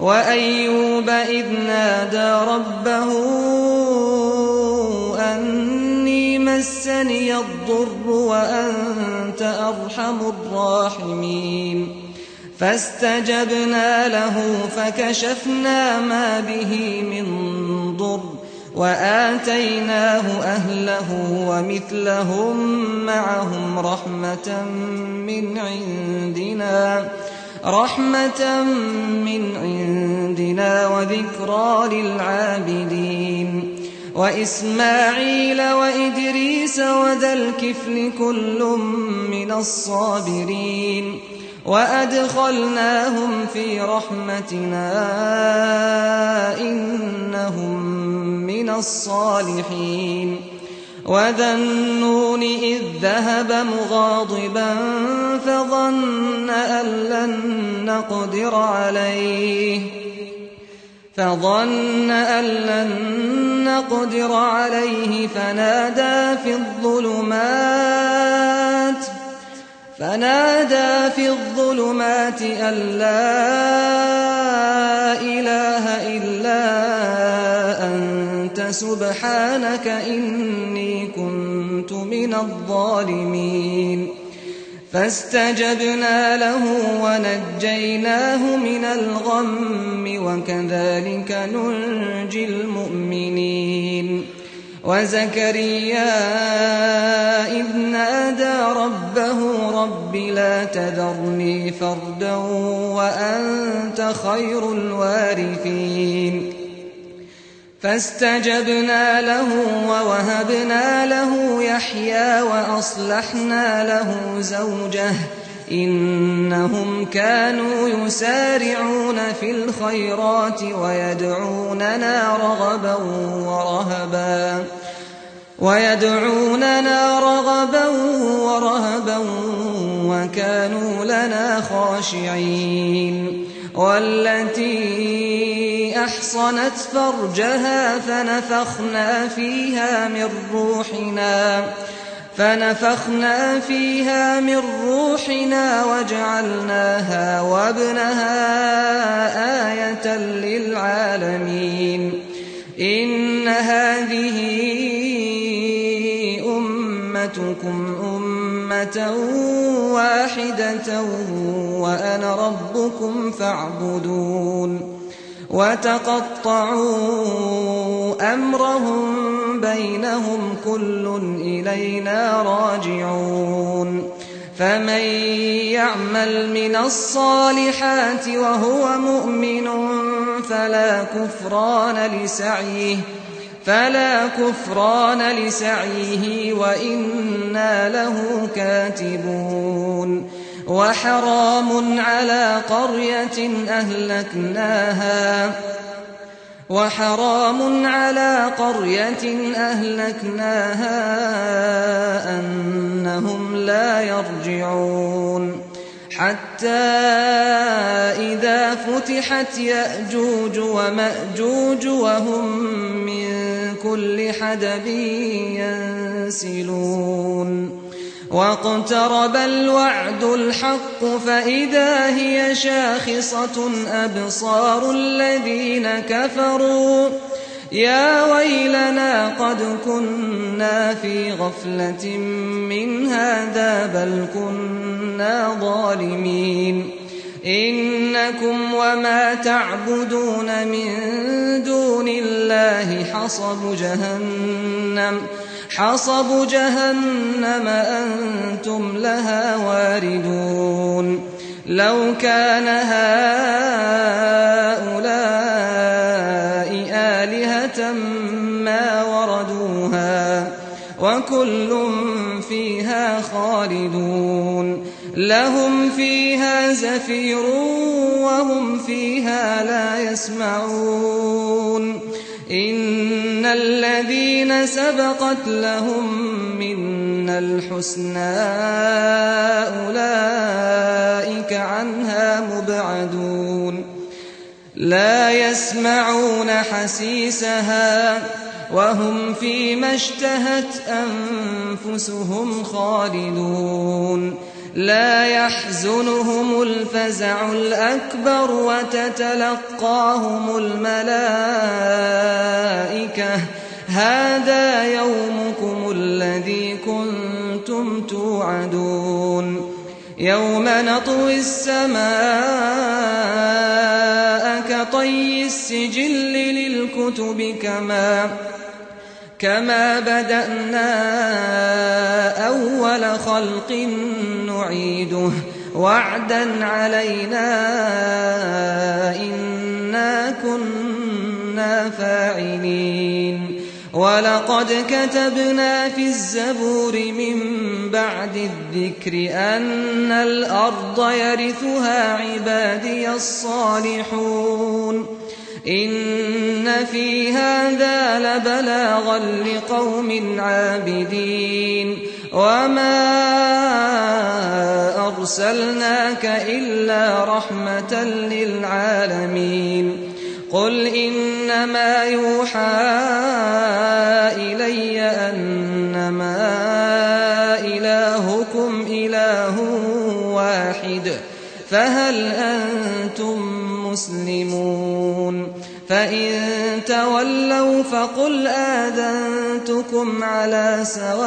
وأيوب إذ نادى ربه أني مسني الضر وأنت أرحم الراحمين فاستجبنا له فكشفنا ما به من ضر وآتيناه أهله ومثلهم معهم رحمة من عندنا وذكرى للعابدين وإسماعيل وإدريس وذا الكفل كل من الصابرين وأدخلناهم في رحمتنا إنهم من الصالحين وذا النون إذ ذهب مغاضبا فظن أن لن نقدر عليه فنادى في الظلمات أن لا إله إلا أنت سبحانك إني كنت من الظالمين فاستجبنا له ونجيناه من الغم وكذلك ننجي المؤمنين وزكريا إذ نادى ربه رب لا تذرني فردا وأنت خير الوارثين فاستجبنا له ووهبنا له يحيى وأصلحنا له زوجه إنهم كانوا يسارعون في الخيرات ويدعوننا رغبا ورهبا وكانوا لنا خاشعين والتي أحصنت فرجها فنفخنا فيها من روحنا وجعلناها وابنها آية للعالمين إن هذه أمتكم أمة واحدة وأنا ربكم فاعبدون وتقطعوا أمرهم بينهم كل إلينا راجعون فمن يعمل من الصالحات وهو مؤمن فلا كفران لسعيه وإنا له كاتبون وحرام على قرية أهلكناها أنهم لا يرجعون حتى إذا فتحت يأجوج ومأجوج وهم من كل حدب ينسلون واقترب الوعد الحق فإذا هي شاخصة أبصار الذين كفروا يا ويلنا قد كنا في غفلة من هذا بل كنا ظالمين إنكم وما تعبدون من دون الله حصب جهنم أنتم لها واردون لو كان هؤلاء آلهة ما وردوها وكل فيها خالدون لهم فيها زفير وهم فيها لا يسمعون إن الذين سبقت لهم منا الحسنى أولئك عنها مبعدون لا يسمعون حسيسها وهم فيما اشتهت أنفسهم خالدون لا يحزنهم الفزع الأكبر وتتلقاهم الملائكة هذا يومكم الذي كنتم توعدون يوم نطوي السماء كطي السجل للكتب كما بدأنا أول خلق نعيده وعدا علينا إنا كنا فاعلين ولقد كتبنا في الزبور من بعد الذكر أن الأرض يرثها عبادي الصالحون إن في هذا لبلاغا لقوم عابدين وما أرسلناك إلا رحمة للعالمين قل إنما يوحى إلي أنما إلهكم إله واحد فهل أنتم مسلمون فإن تولوا فقل آذنتكم على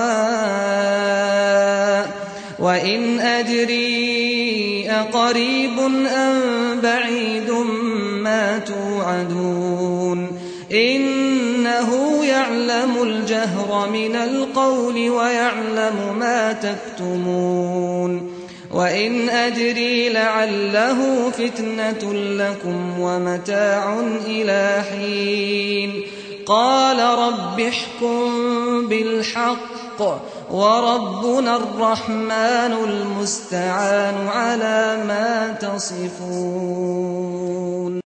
سواء وإن أدري أقريب أم بعيد ما توعدون إنه يعلم الجهر من القول ويعلم ما تكتمون وإن أدري لعله فتنة لكم ومتاع إلى حين قال رب احكم بالحق وربنا الرحمن المستعان على ما تصفون.